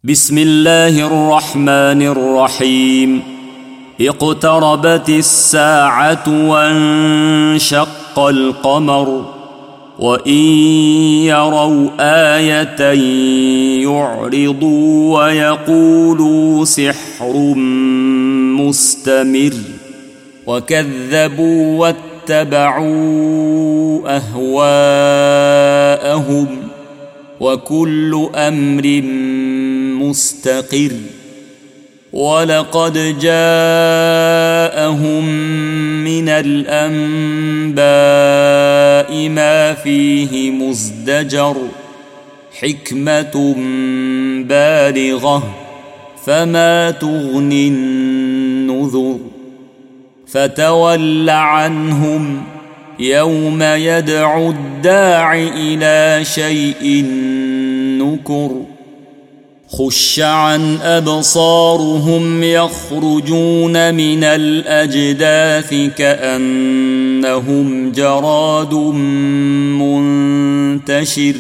بسم الله الرحمن الرحيم. اقتربت الساعة وانشق القمر وإن يروا آية يعرضوا ويقولوا سحر مستمر وكذبوا واتبعوا أهواءهم وكل أمر مستقر. ولقد جاءهم من الأنباء ما فيه مزدجر حكمة بالغة فما تغني النذر. فتول عنهم يوم يدعو الداع إلى شيء نكر. خش عن أبصارهم يخرجون من الأجداث كأنهم جراد منتشر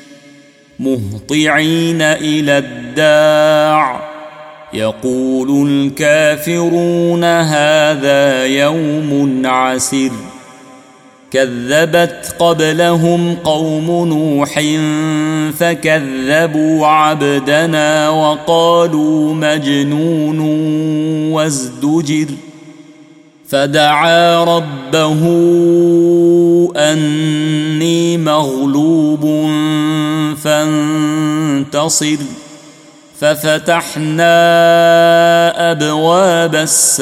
مهطعين إلى الداع يقول الكافرون هذا يوم عسر. كذبت قبلهم قوم نوح فكذبوا عبدنا وقالوا مجنون وازدجر. فدعا ربه أني مغلوب فانتصر. ففتحنا أبواب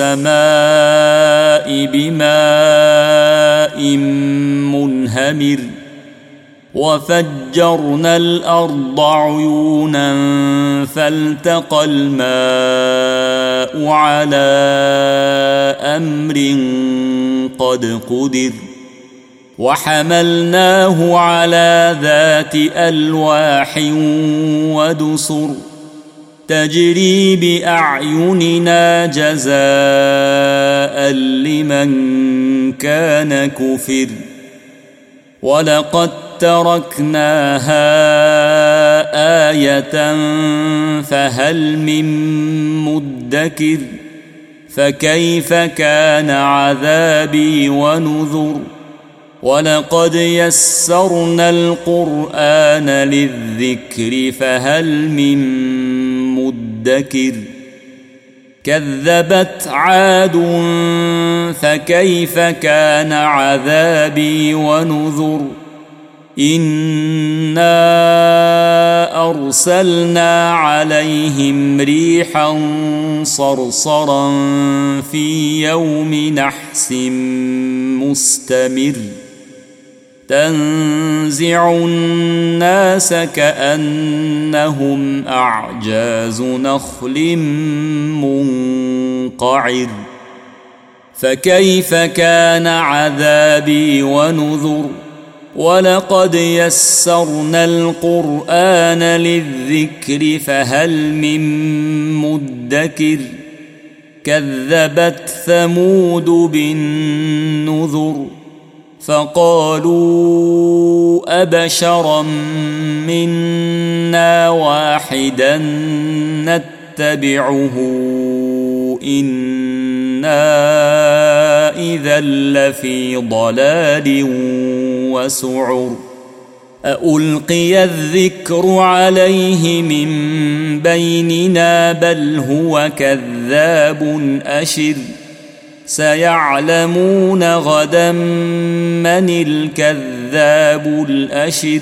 السماء بماء منهمر وفجرنا الأرض عيونا فالتقى الماء على أمر قد قدر. وحملناه على ذات ألواح ودسر تجري بأعيننا جزاء لمن كان كفر. ولقد تركناها آية فهل من مدكر. فكيف كان عذابي ونذر. ولقد يسرنا القرآن للذكر فهل من مدكر. كذبت عاد فكيف كان عذابي ونذر. إنا أرسلنا عليهم ريحا صرصرا في يوم نحس مستمر تنزع الناس كأنهم أعجاز نخل منقعر. فكيف كان عذابي ونذر. ولقد يسرنا القرآن للذكر فهل من مدكر. كذبت ثمود بالنذر فقالوا أبشرا منا واحدا نتبعه إنا إذا لفي ضلال وسعر. أألقي الذكر عليه من بيننا بل هو كذاب أشر. سيعلمون غدا من الكذاب الأشر.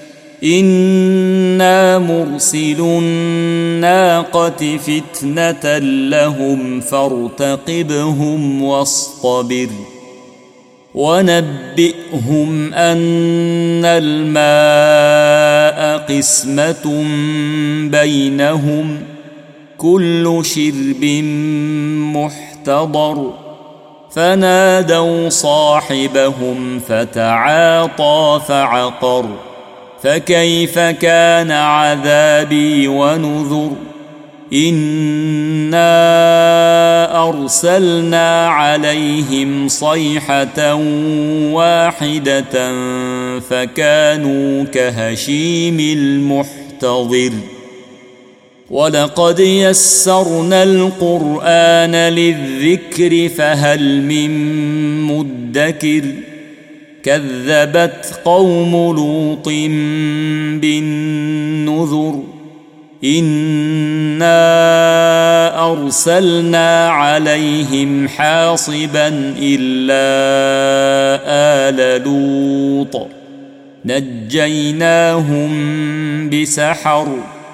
إنا مرسل الناقة فتنة لهم فارتقبهم واصطبر. ونبئهم أن الماء قسمة بينهم كل شرب محتضر. فنادوا صاحبهم فتعاطى فعقر. فكيف كان عذابي ونذر. إنا أرسلنا عليهم صيحة واحدة فكانوا كهشيم المحتضر. ولقد يسرنا القرآن للذكر فهل من مدكر كذبت قوم لوط بالنذر إنا أرسلنا عليهم حاصبا إلا آل لوط نجيناهم بسحر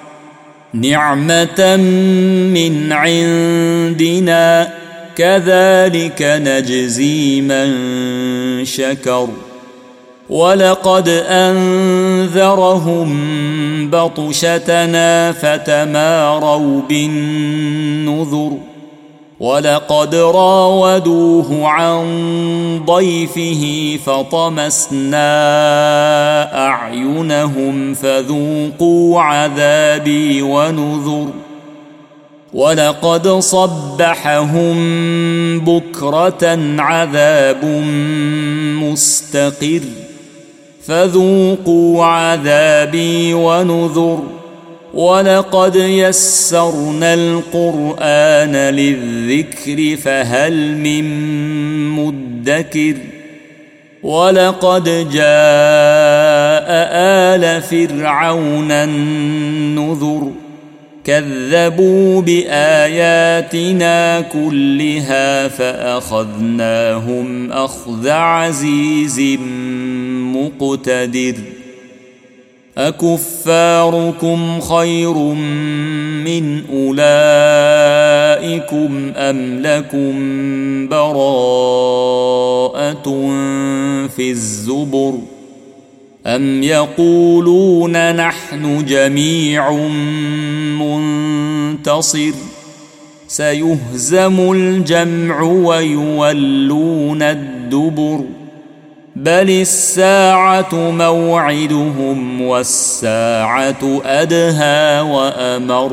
نعمة من عندنا كذلك نجزي من شكر ولقد أنذرهم بطشتنا فتماروا بالنذر ولقد راودوه عن ضيفه فطمسنا أعينهم فذوقوا عذابي ونذر ولقد صبحهم بكرة عذاب مستقر فذوقوا عذابي ونذر ولقد يسرنا القرآن للذكر فهل من مدكر ولقد جاء آل فرعون النذر كذبوا بآياتنا كلها فأخذناهم أخذ عزيز مقتدر أكفاركم خير من أولئكم أم لكم براءة في الزبر أم يقولون نحن جميع منتصر سيهزم الجمع ويولون الدبر بل الساعة موعدهم والساعة أدهى وأمر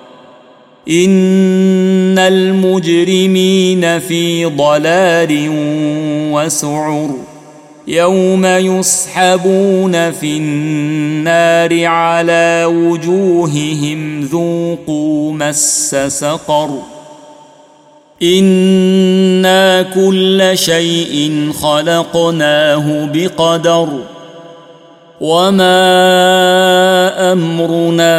إن المجرمين في ضلال وسعر يوم يسحبون في النار على وجوههم ذوقوا مس سقر إنا كل شيء خلقناه بقدر وما أمرنا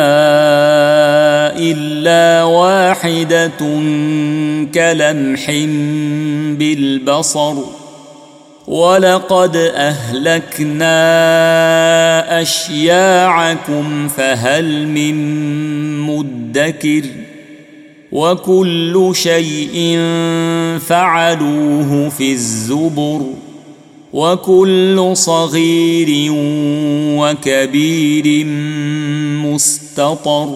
إلا واحدة كلمح بالبصر ولقد أهلكنا أشياعكم فهل من مدكر وكل شيء فعلوه في الزبر وكل صغير وكبير مستطر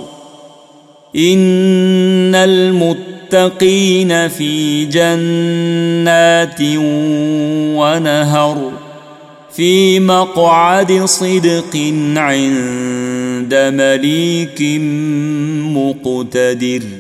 إن المتقين في جنات ونهر في مقعد صدق عند مليك مقتدر.